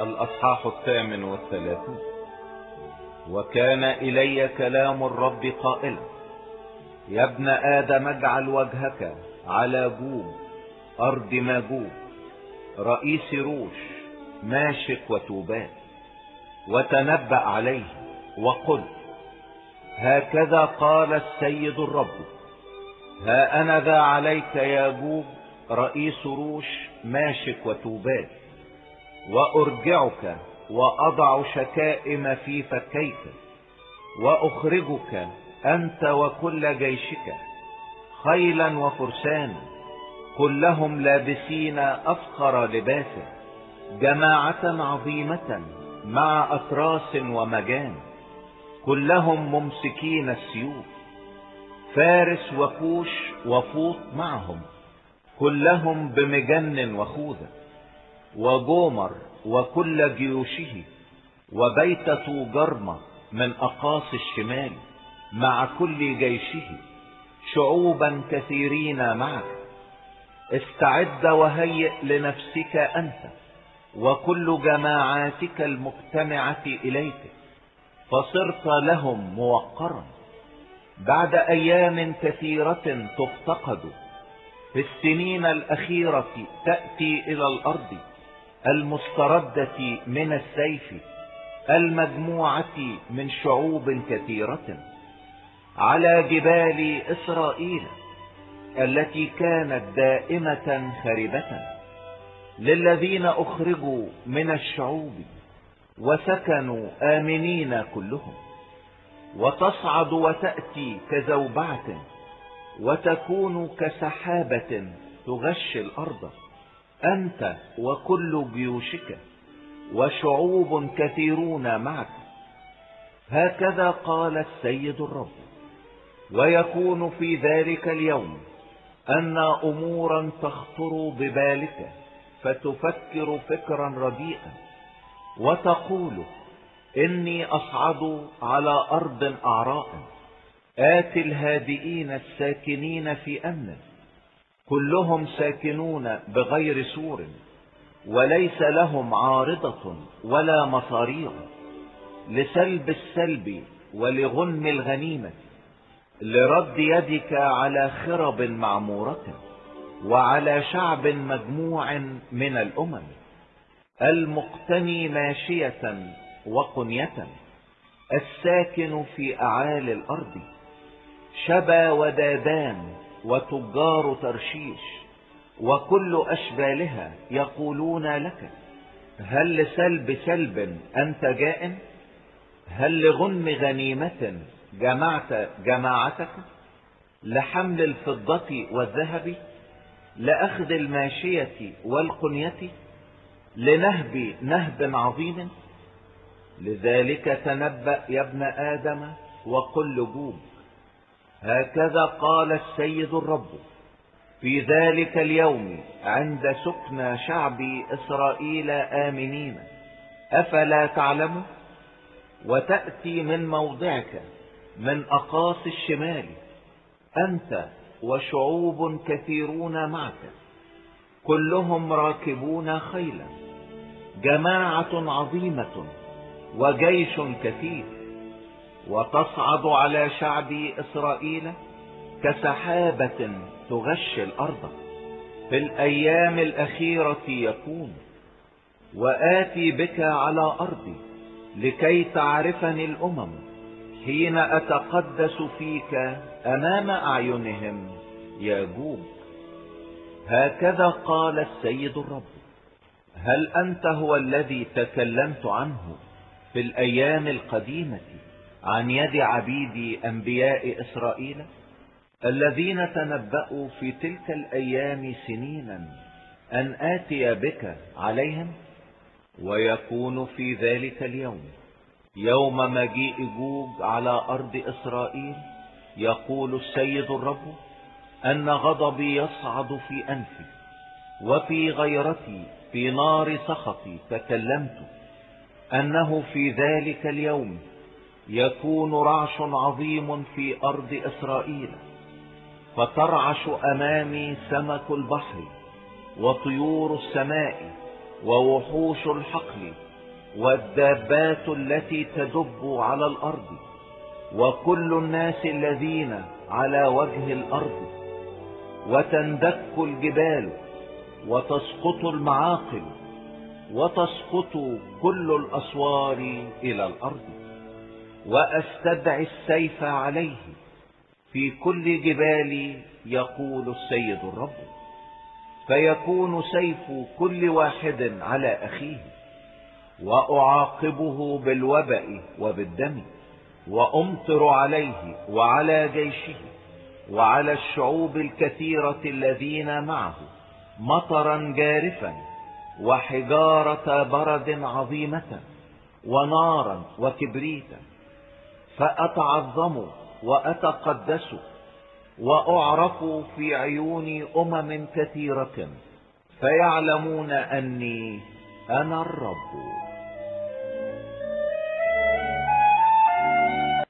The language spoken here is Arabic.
الأصحاح 38. وكان إلي كلام الرب قائلا: يا ابن آدم، اجعل وجهك على جوج أرض ماجوج رئيس روش ماشك وتوبال، وتنبأ عليه وقل: هكذا قال السيد الرب: ها أنا ذا عليك يا جوج رئيس روش ماشك وتوبال، وأرجعك وأضع شكائم في فكيك، وأخرجك أنت وكل جيشك خيلا وفرسان، كلهم لابسين أفخر لباس، جماعة عظيمة مع أتراس ومجان، كلهم ممسكين السيوف، فارس وكوش وفوط معهم، كلهم بمجن وخوذة، وجومر وكل جيوشه، وبيت توجرمة من أقاصي الشمال مع كل جيشه، شعوبا كثيرين معك. استعد وهيئ لنفسك أنت وكل جماعاتك المجتمعة إليك، فصرت لهم موقرا. بعد أيام كثيرة تفتقد، في السنين الأخيرة تأتي إلى الأرض المستردة من السيف، المجموعة من شعوب كثيرة، على جبال إسرائيل التي كانت دائمة خربة، للذين أخرجوا من الشعوب وسكنوا آمنين كلهم. وتصعد وتأتي كزوبعة، وتكون كسحابة تغشي الأرض، أنت وكل جيوشك، وشعوب كثيرون معك. هكذا قال السيد الرب: ويكون في ذلك اليوم أن أمورا تخطر ببالك، فتفكر فكرا رديئا، وتقول: إني أصعد على أرض أعراء، آتي الهادئين الساكنين في أمن، كلهم ساكنون بغير سور، وليس لهم عارضة ولا مصاريع، لسلب السلب ولغنم الغنيمة، لرد يدك على خرب معمورة، وعلى شعب مجموع من الأمم، المقتني ماشية وقنية، الساكن في أعالي الأرض، شبا ودادان وتجار ترشيش وكل أشبالها يقولون لك: هل لسلب سلب أنت جائن؟ هل لغنم غنيمة جمعت جماعتك؟ لحمل الفضة والذهب، لأخذ الماشية والقنية، لنهب نهب عظيم؟ لذلك تنبأ يا ابن آدم وقل لجوج: هكذا قال السيد الرب: في ذلك اليوم عند سكنى شعبي إسرائيل آمنين، أفلا تعلم؟ وتأتي من موضعك من أقاصي الشمال، أنت وشعوب كثيرون معك، كلهم راكبون خيلا، جماعة عظيمة وجيش كثير. وتصعد على شعب إسرائيل كسحابة تغشي الأرض. في الأيام الأخيرة يكون: وآتي بك على أرضي لكي تعرفني الأمم، حين أتقدس فيك أمام أعينهم يا جوج. هكذا قال السيد الرب: هل أنت هو الذي تكلمت عنه في الأيام القديمة عن يد عبيدي أنبياء إسرائيل، الذين تنبأوا في تلك الأيام سنينا أن آتي بك عليهم؟ ويكون في ذلك اليوم، يوم مجيء جوج على أرض إسرائيل، يقول السيد الرب، أن غضبي يصعد في أنفي، وفي غيرتي في نار سخطي تكلمت، أنه في ذلك اليوم يكون رعش عظيم في أرض إسرائيل، فترعش أمامي سمك البحر وطيور السماء ووحوش الحقل والدابات التي تدب على الأرض وكل الناس الذين على وجه الأرض، وتندك الجبال وتسقط المعاقل وتسقط كل الأسوار إلى الأرض، وأستدعي السيف عليه في كل جبالي، يقول السيد الرب. فيكون سيف كل واحد على أخيه، وأعاقبه بالوباء وبالدم، وأمطر عليه وعلى جيشه وعلى الشعوب الكثيرة الذين معه مطرا جارفا وحجارة برد عظيمة ونارا وكبريتا، فأتعظم وأتقدس وأعرف في عيون كثيرة، فيعلمون أني أنا الرب.